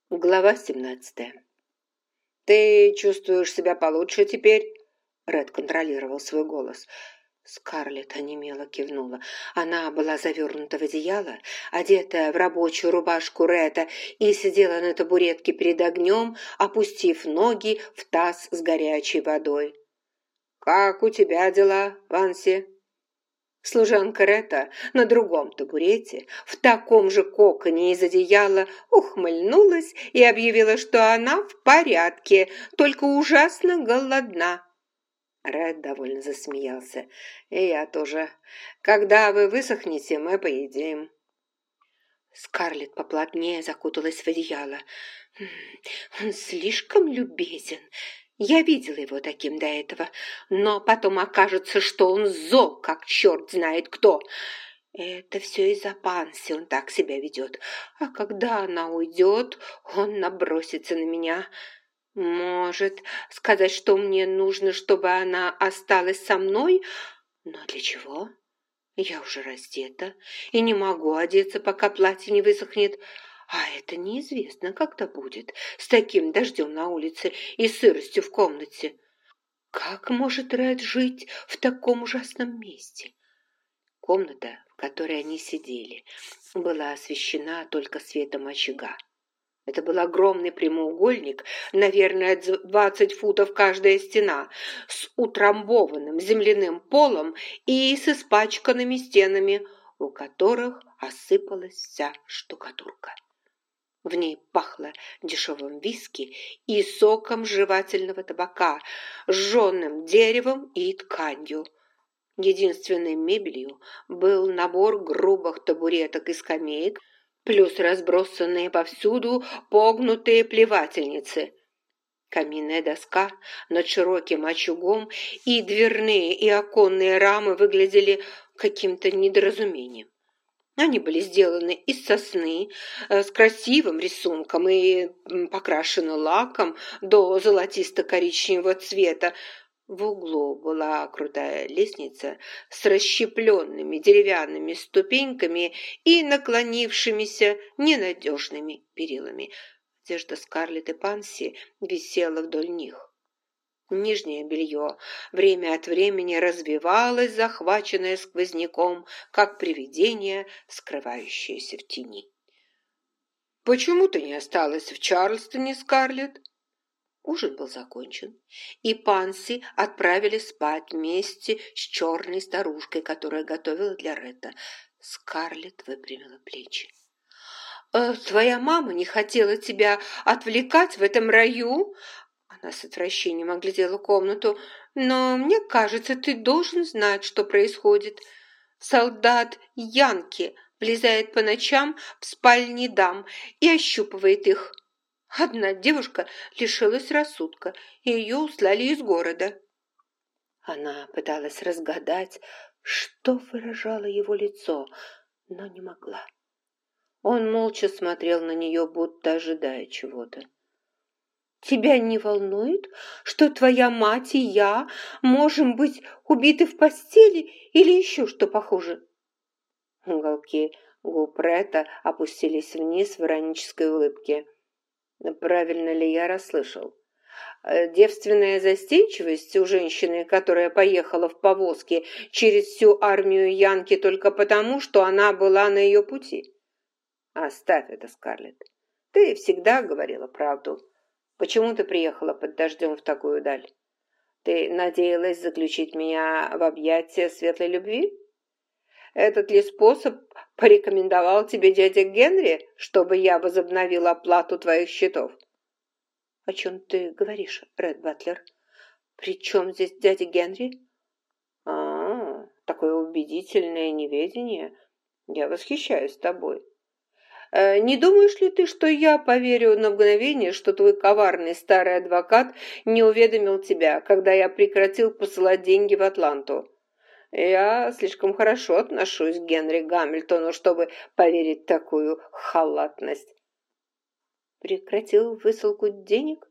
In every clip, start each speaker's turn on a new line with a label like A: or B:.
A: Глава 17. «Ты чувствуешь себя получше теперь?» Ред контролировал свой голос. Скарлетт онемело кивнула. Она была завернута в одеяло, одетая в рабочую рубашку Ретта, и сидела на табуретке перед огнем, опустив ноги в таз с горячей водой. «Как у тебя дела, Ванси?» Служанка Ретта на другом табурете, в таком же коконе из одеяла, ухмыльнулась и объявила, что она в порядке, только ужасно голодна. Ред довольно засмеялся. «И я тоже. Когда вы высохнете, мы поедим». Скарлетт поплотнее закуталась в одеяло. «Он слишком любезен. Я видела его таким до этого, но потом окажется, что он зол, как черт знает кто. Это все из-за Панси он так себя ведет. А когда она уйдет, он набросится на меня. Может сказать, что мне нужно, чтобы она осталась со мной? Но для чего? Я уже раздета и не могу одеться, пока платье не высохнет. А это неизвестно, когда будет, с таким дождем на улице и сыростью в комнате. Как может Ред жить в таком ужасном месте? Комната, в которой они сидели, была освещена только светом очага. Это был огромный прямоугольник, наверное, 20 футов каждая стена, с утрамбованным земляным полом и с испачканными стенами, у которых осыпалась вся штукатурка. В ней пахло дешевым виски и соком жевательного табака, жженым деревом и тканью. Единственной мебелью был набор грубых табуреток и скамеек, плюс разбросанные повсюду погнутые плевательницы. Каминная доска над широким очагом и дверные и оконные рамы выглядели каким-то недоразумением. Они были сделаны из сосны, с красивым рисунком и покрашены лаком до золотисто-коричневого цвета. В углу была крутая лестница с расщепленными деревянными ступеньками и наклонившимися ненадежными перилами. Одежда Скарлетт и Панси висела вдоль них. Нижнее белье время от времени развивалось, захваченное сквозняком, как привидение, скрывающееся в тени. «Почему ты не осталась в Чарльстоне, Скарлетт?» Ужин был закончен, и Панси отправили спать вместе с черной старушкой, которая готовила для Ретта. Скарлетт выпрямила плечи. «Твоя мама не хотела тебя отвлекать в этом раю?» Она с отвращением оглядела комнату. «Но мне кажется, ты должен знать, что происходит. Солдат Янки влезает по ночам в спальни дам и ощупывает их. Одна девушка лишилась рассудка, и ее услали из города». Она пыталась разгадать, что выражало его лицо, но не могла. Он молча смотрел на нее, будто ожидая чего-то. «Тебя не волнует, что твоя мать и я можем быть убиты в постели или еще что похуже?» Уголки губ Ретта опустились вниз в иронической улыбке. «Правильно ли я расслышал? Девственная застенчивость у женщины, которая поехала в повозке через всю армию Янки только потому, что она была на ее пути? Оставь это, Скарлетт. Ты всегда говорила правду. Почему ты приехала под дождем в такую даль? Ты надеялась заключить меня в объятия светлой любви? Этот ли способ порекомендовал тебе дядя Генри, чтобы я возобновил оплату твоих счетов?» «О чем ты говоришь, Ред Батлер? При чем здесь дядя Генри?» Такое убедительное неведение. Я восхищаюсь тобой. Не думаешь ли ты, что я поверю на мгновение, что твой коварный старый адвокат не уведомил тебя, когда я прекратил посылать деньги в Атланту? Я слишком хорошо отношусь к Генри Гамильтону, чтобы поверить в такую халатность». «Прекратил высылку денег?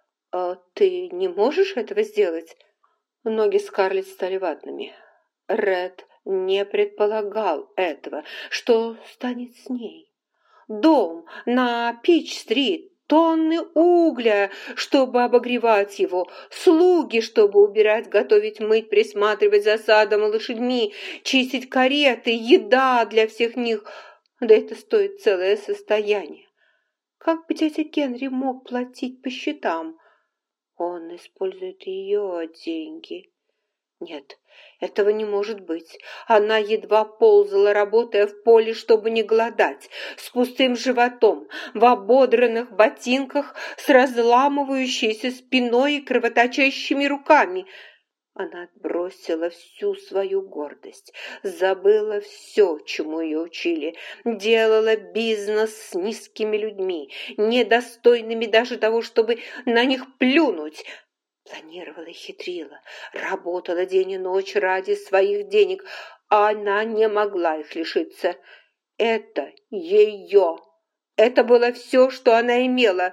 A: Ты не можешь этого сделать?» Ноги Скарлетт стали ватными. Ред не предполагал этого. Что станет с ней? Дом на Пич-стрит тонны угля, чтобы обогревать его, слуги, чтобы убирать, готовить, мыть, присматривать за садом и лошадьми, чистить кареты, еда для всех них. Да это стоит целое состояние. Как бы дядя Генри мог платить по счетам? Он использует ее деньги. Нет, этого не может быть. Она едва ползала, работая в поле, чтобы не голодать, с пустым животом, в ободранных ботинках, с разламывающейся спиной и кровоточащими руками. Она отбросила всю свою гордость, забыла все, чему ее учили, делала бизнес с низкими людьми, недостойными даже того, чтобы на них плюнуть. Планировала и хитрила, работала день и ночь ради своих денег, а она не могла их лишиться. Это ее. Это было все, что она имела.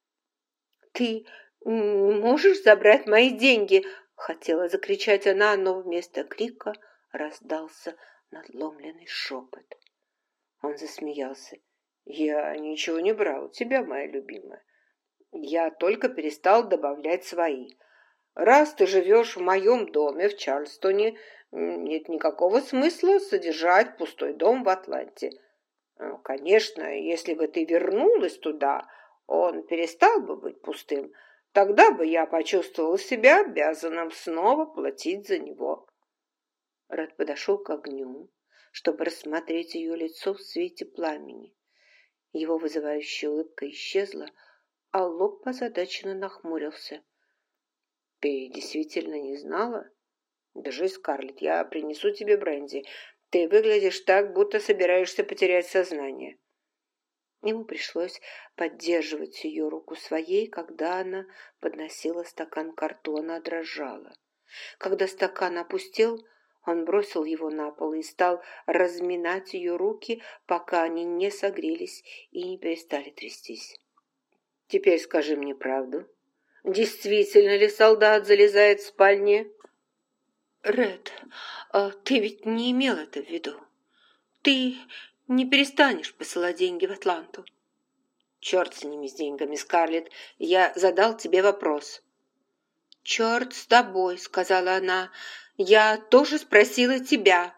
A: «Ты можешь забрать мои деньги?» — хотела закричать она, но вместо крика раздался надломленный шепот. Он засмеялся. «Я ничего не брал у тебя, моя любимая. Я только перестал добавлять свои. Раз ты живешь в моем доме в Чарльстоне, нет никакого смысла содержать пустой дом в Атланте. Конечно, если бы ты вернулась туда, он перестал бы быть пустым. Тогда бы я почувствовал себя обязанным снова платить за него». Ред подошел к огню, чтобы рассмотреть ее лицо в свете пламени. Его вызывающая улыбка исчезла, а лоб озадаченно нахмурился. «Ты действительно не знала? Держись, Скарлетт, я принесу тебе бренди. Ты выглядишь так, будто собираешься потерять сознание». Ему пришлось поддерживать ее руку своей, когда она подносила стакан к рту, она дрожала. Когда стакан опустел, он бросил его на пол и стал разминать ее руки, пока они не согрелись и не перестали трястись. «Теперь скажи мне правду. Действительно ли солдат залезает в спальне?» «Ред, ты ведь не имел это в виду. Ты не перестанешь посылать деньги в Атланту?» «Черт с ними, с деньгами, Скарлетт. Я задал тебе вопрос». «Черт с тобой», — сказала она. «Я тоже спросила тебя».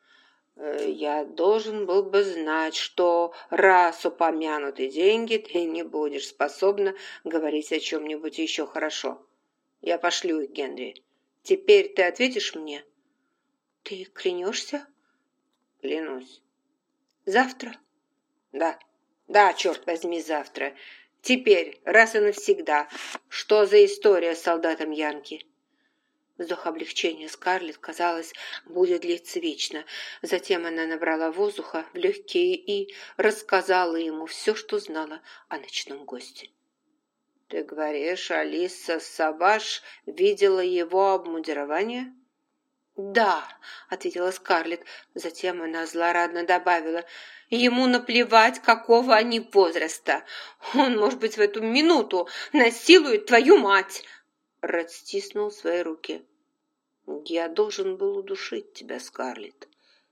A: «Я должен был бы знать, что раз упомянуты деньги, ты не будешь способна говорить о чем-нибудь еще хорошо. Я пошлю их Генри. Теперь ты ответишь мне?» «Ты клянешься?» «Клянусь». «Завтра?» «Да, да, черт возьми, завтра. Теперь, раз и навсегда, что за история с солдатом Янки?» Вздох облегчения Скарлетт, казалось, будет длиться вечно. Затем она набрала воздуха в легкие и рассказала ему все, что знала о ночном госте. «Ты говоришь, Алиса Сабаш видела его обмундирование?» «Да», — ответила Скарлетт. Затем она злорадно добавила: «Ему наплевать, какого они возраста. Он, может быть, в эту минуту насилует твою мать!» Ред стиснул свои руки. «Я должен был удушить тебя, Скарлетт.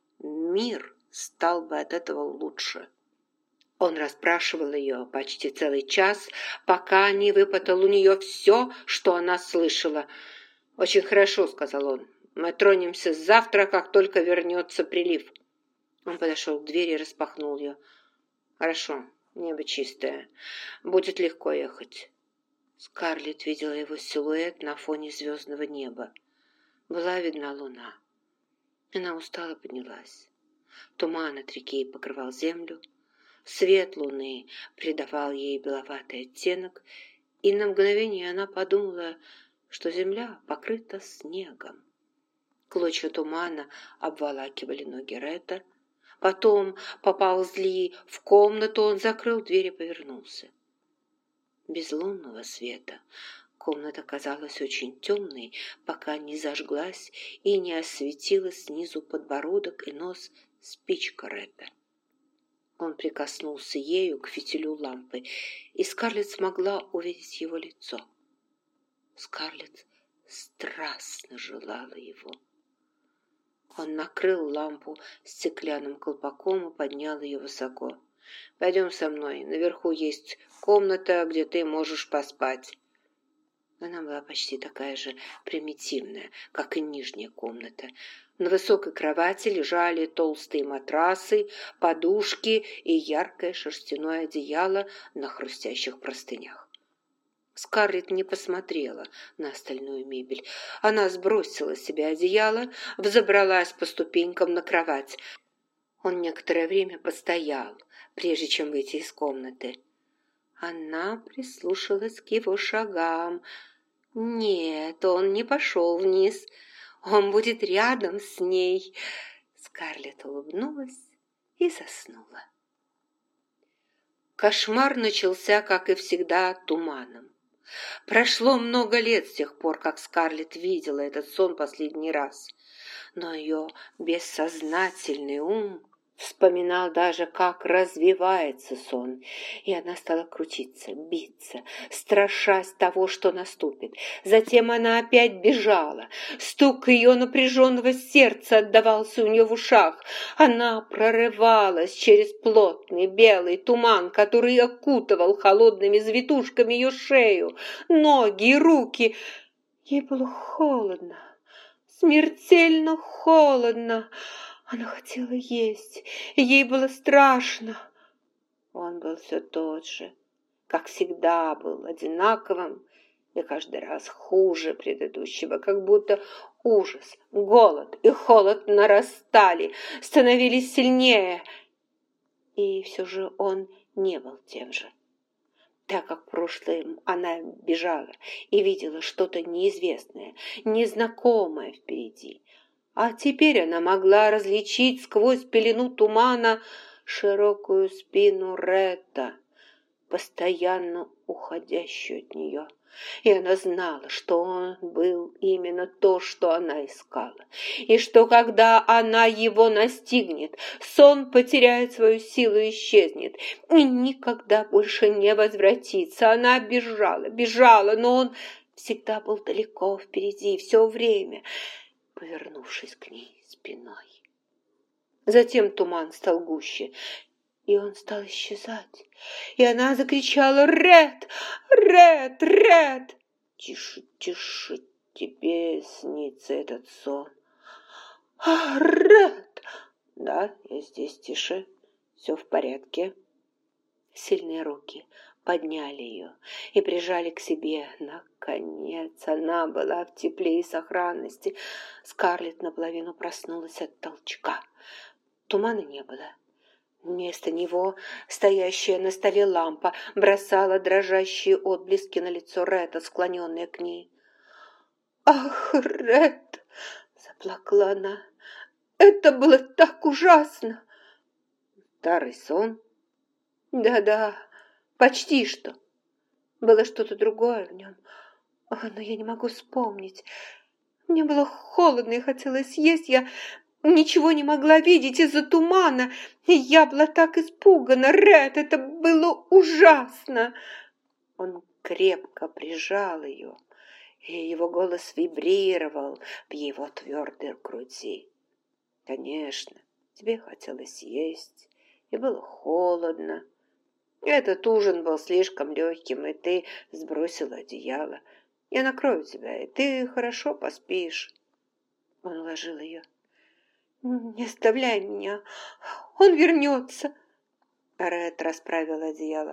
A: Мир стал бы от этого лучше». Он расспрашивал ее почти целый час, пока не выпытал у нее все, что она слышала. «Очень хорошо», — сказал он. «Мы тронемся завтра, как только вернется прилив». Он подошел к двери и распахнул ее. «Хорошо, небо чистое. Будет легко ехать». Скарлетт видела его силуэт на фоне звездного неба. Была видна луна. Она устало поднялась. Туман от реки покрывал землю. Свет луны придавал ей беловатый оттенок, и на мгновение она подумала, что земля покрыта снегом. Клочья тумана обволакивали ноги Ретта. Потом поползли в комнату, он закрыл дверь и повернулся. Без лунного света комната казалась очень темной, пока не зажглась и не осветила снизу подбородок и нос спичка Ретта. Он прикоснулся ею к фитилю лампы, и Скарлетт смогла увидеть его лицо. Скарлетт страстно желала его. Он накрыл лампу стеклянным колпаком и поднял ее высоко. Пойдем со мной. Наверху есть комната, где ты можешь поспать». Она была почти такая же примитивная, как и нижняя комната. На высокой кровати лежали толстые матрасы, подушки и яркое шерстяное одеяло на хрустящих простынях. Скарлетт не посмотрела на остальную мебель. Она сбросила с себя одеяло, взобралась по ступенькам на кровать. Он некоторое время постоял, прежде чем выйти из комнаты. Она прислушалась к его шагам. Нет, он не пошел вниз. Он будет рядом с ней. Скарлетт улыбнулась и заснула. Кошмар начался, как и всегда, туманом. Прошло много лет с тех пор, как Скарлетт видела этот сон последний раз, но ее бессознательный ум вспоминал даже, как развивается сон, и она стала крутиться, биться, страшась того, что наступит. Затем она опять бежала. Стук ее напряженного сердца отдавался у нее в ушах. Она прорывалась через плотный белый туман, который окутывал холодными завитушками ее шею, ноги и руки. Ей было холодно, смертельно холодно. Она хотела есть, и ей было страшно. Он был все тот же, как всегда был, одинаковым и каждый раз хуже предыдущего, как будто ужас, голод и холод нарастали, становились сильнее. И все же он не был тем же. Так как в прошлом она бежала и видела что-то неизвестное, незнакомое впереди, а теперь она могла различить сквозь пелену тумана широкую спину Ретта, постоянно уходящую от нее. И она знала, что он был именно то, что она искала, и что, когда она его настигнет, сон потеряет свою силу и исчезнет, и никогда больше не возвратится. Она бежала, бежала, но он всегда был далеко впереди, все время повернувшись к ней спиной. Затем туман стал гуще, и он стал исчезать. И она закричала: «Ред! Ред! Ред!» «Тише, тише, тебе снится этот сон». «А, Ред!» «Да, я здесь, тише, все в порядке». Сильные руки подняли ее и прижали к себе. Наконец она была в тепле и сохранности. Скарлетт наполовину проснулась от толчка. Тумана не было. Вместо него стоящая на столе лампа бросала дрожащие отблески на лицо Ретта, склоненное к ней. «Ах, Ред!» — заплакала она. «Это было так ужасно!» «Старый сон?» «Да-да, почти что. Было что-то другое в нем, но я не могу вспомнить. Мне было холодно и хотелось есть. Я ничего не могла видеть из-за тумана, и я была так испугана. Ред, это было ужасно!» Он крепко прижал ее, и его голос вибрировал в его твердой груди. «Конечно, тебе хотелось есть, и было холодно. Этот ужин был слишком легким, и ты сбросила одеяло. Я накрою тебя, и ты хорошо поспишь». Он уложил ее. «Не оставляй меня, он вернется». Ред расправил одеяло.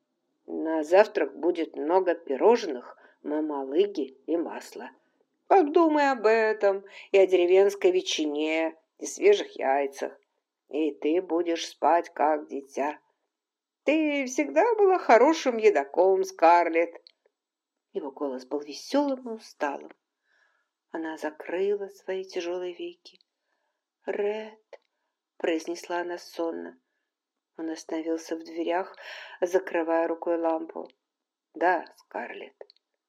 A: «На завтрак будет много пирожных, мамалыги и масла. Подумай об этом, и о деревенской ветчине, и свежих яйцах, и ты будешь спать, как дитя. Ты всегда была хорошим едоком, Скарлетт». Его голос был веселым и усталым. Она закрыла свои тяжелые веки. «Ред», — произнесла она сонно. Он остановился в дверях, закрывая рукой лампу. «Да, Скарлетт».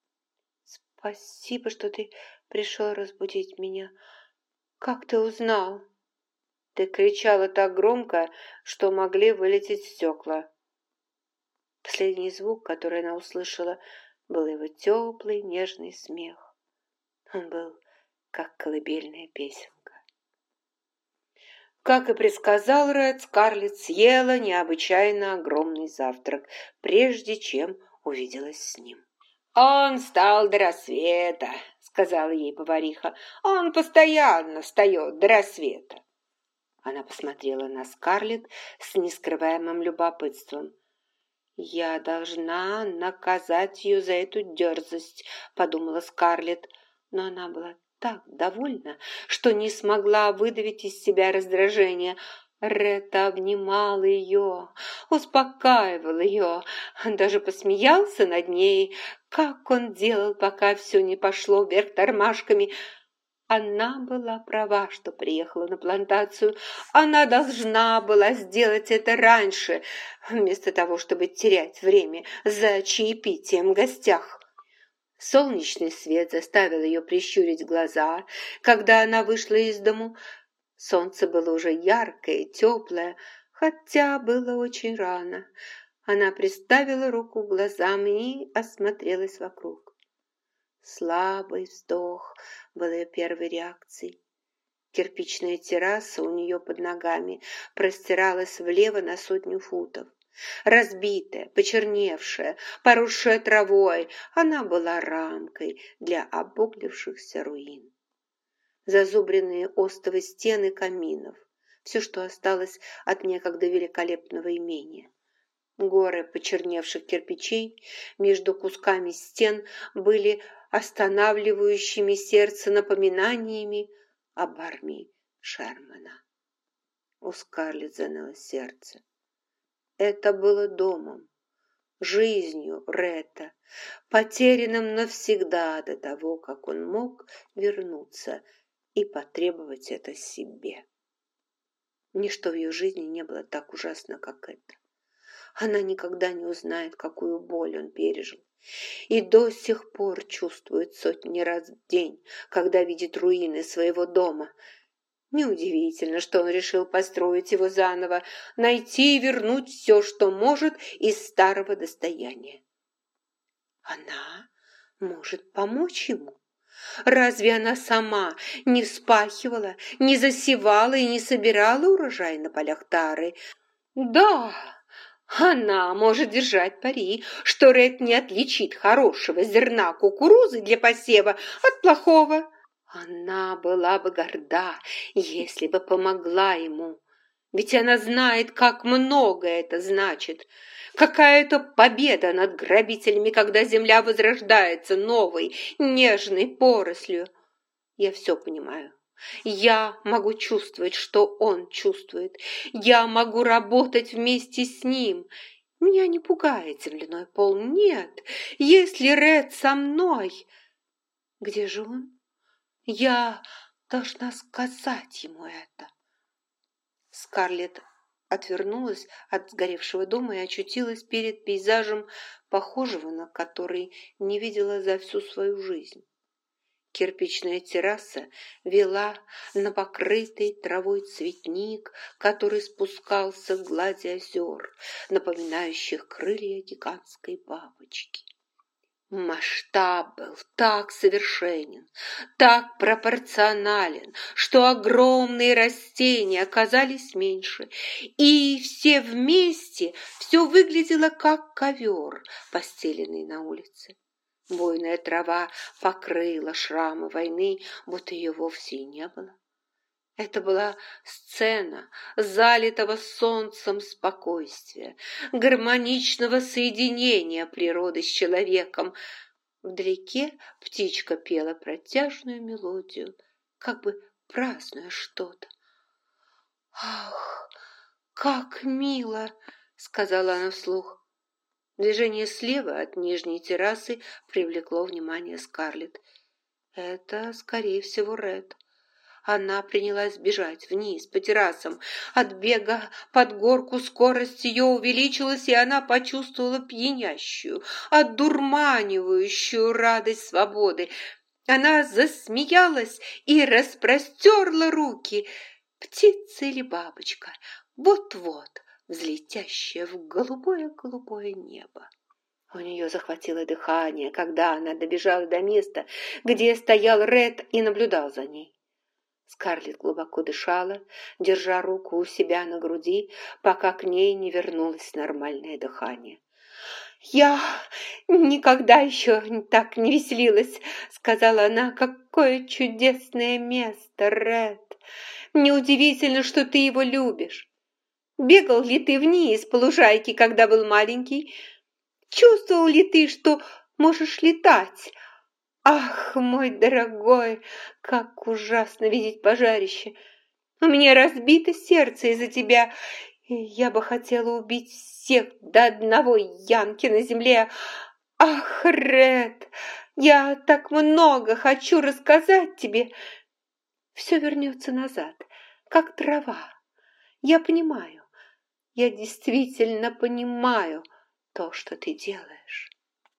A: «Спасибо, что ты пришел разбудить меня. Как ты узнал?» «Ты кричала так громко, что могли вылететь стекла». Последний звук, который она услышала, был его теплый, нежный смех. Он был как колыбельная песенка. Как и предсказал Ред, Скарлетт съела необычайно огромный завтрак, прежде чем увиделась с ним. «Он встал до рассвета», — сказала ей повариха. «Он постоянно встает до рассвета». Она посмотрела на Скарлетт с нескрываемым любопытством. «Я должна наказать ее за эту дерзость», — подумала Скарлетт, но она была так довольна, что не смогла выдавить из себя раздражение. Ред обнимал ее, успокаивал ее, даже посмеялся над ней, как он делал, пока все не пошло вверх тормашками. Она была права, что приехала на плантацию. Она должна была сделать это раньше, вместо того, чтобы терять время за чаепитием в гостях. Солнечный свет заставил ее прищурить глаза, когда она вышла из дому. Солнце было уже яркое и теплое, хотя было очень рано. Она приставила руку к глазам и осмотрелась вокруг. Слабый вздох был ее первой реакцией. Кирпичная терраса у нее под ногами простиралась влево на 100 футов. Разбитая, почерневшая, поросшая травой, она была рамкой для обуглившихся руин. Зазубренные остовы стены каминов, все, что осталось от некогда великолепного имения. Горы почерневших кирпичей между кусками стен были останавливающими сердце напоминаниями об армии Шермана. У Скарлетт заныло сердце. Это было домом, жизнью Ретта, потерянным навсегда до того, как он мог вернуться и потребовать это себе. Ничто в ее жизни не было так ужасно, как это. Она никогда не узнает, какую боль он пережил, и до сих пор чувствует сотни раз в день, когда видит руины своего дома. Неудивительно, что он решил построить его заново, найти и вернуть все, что может, из старого достояния. Она может помочь ему. Разве она сама не вспахивала, не засевала и не собирала урожай на полях Тары? Да, она может держать пари, что Ред не отличит хорошего зерна кукурузы для посева от плохого. Она была бы горда, если бы помогла ему. Ведь она знает, как много это значит. Какая-то победа над грабителями, когда земля возрождается новой, нежной порослью. Я все понимаю. Я могу чувствовать, что он чувствует. Я могу работать вместе с ним. Меня не пугает земляной пол. Нет, если Ред со мной... Где же он? Я должна сказать ему это. Скарлетт отвернулась от сгоревшего дома и очутилась перед пейзажем, похожего на который не видела за всю свою жизнь. Кирпичная терраса вела на покрытый травой цветник, который спускался к глади озер, напоминающих крылья гигантской бабочки. Масштаб был так совершенен, так пропорционален, что огромные растения оказались меньше, и все вместе все выглядело как ковер, постеленный на улице. Буйная трава покрыла шрамы войны, будто ее вовсе и не было. Это была сцена залитого солнцем спокойствия, гармоничного соединения природы с человеком. Вдалеке птичка пела протяжную мелодию, как бы празднуя что-то. «Ах, как мило!» — сказала она вслух. Движение слева от нижней террасы привлекло внимание Скарлетт. Это, скорее всего, Ред. Она принялась бежать вниз по террасам. От бега под горку скорость ее увеличилась, и она почувствовала пьянящую, одурманивающую радость свободы. Она засмеялась и распростерла руки. Птица или бабочка, вот-вот взлетящая в голубое-голубое небо. У нее захватило дыхание, когда она добежала до места, где стоял Ред и наблюдал за ней. Скарлетт глубоко дышала, держа руку у себя на груди, пока к ней не вернулось нормальное дыхание. «Я никогда еще так не веселилась», — сказала она. «Какое чудесное место, Ред! Неудивительно, что ты его любишь. Бегал ли ты вниз по лужайке, когда был маленький? Чувствовал ли ты, что можешь летать? Ах, мой дорогой, как ужасно видеть пожарище! У меня разбито сердце из-за тебя, и я бы хотела убить всех до одного янки на земле. Ах, Ред, я так много хочу рассказать тебе. Все вернется назад, как трава. Я понимаю, я действительно понимаю то, что ты делаешь».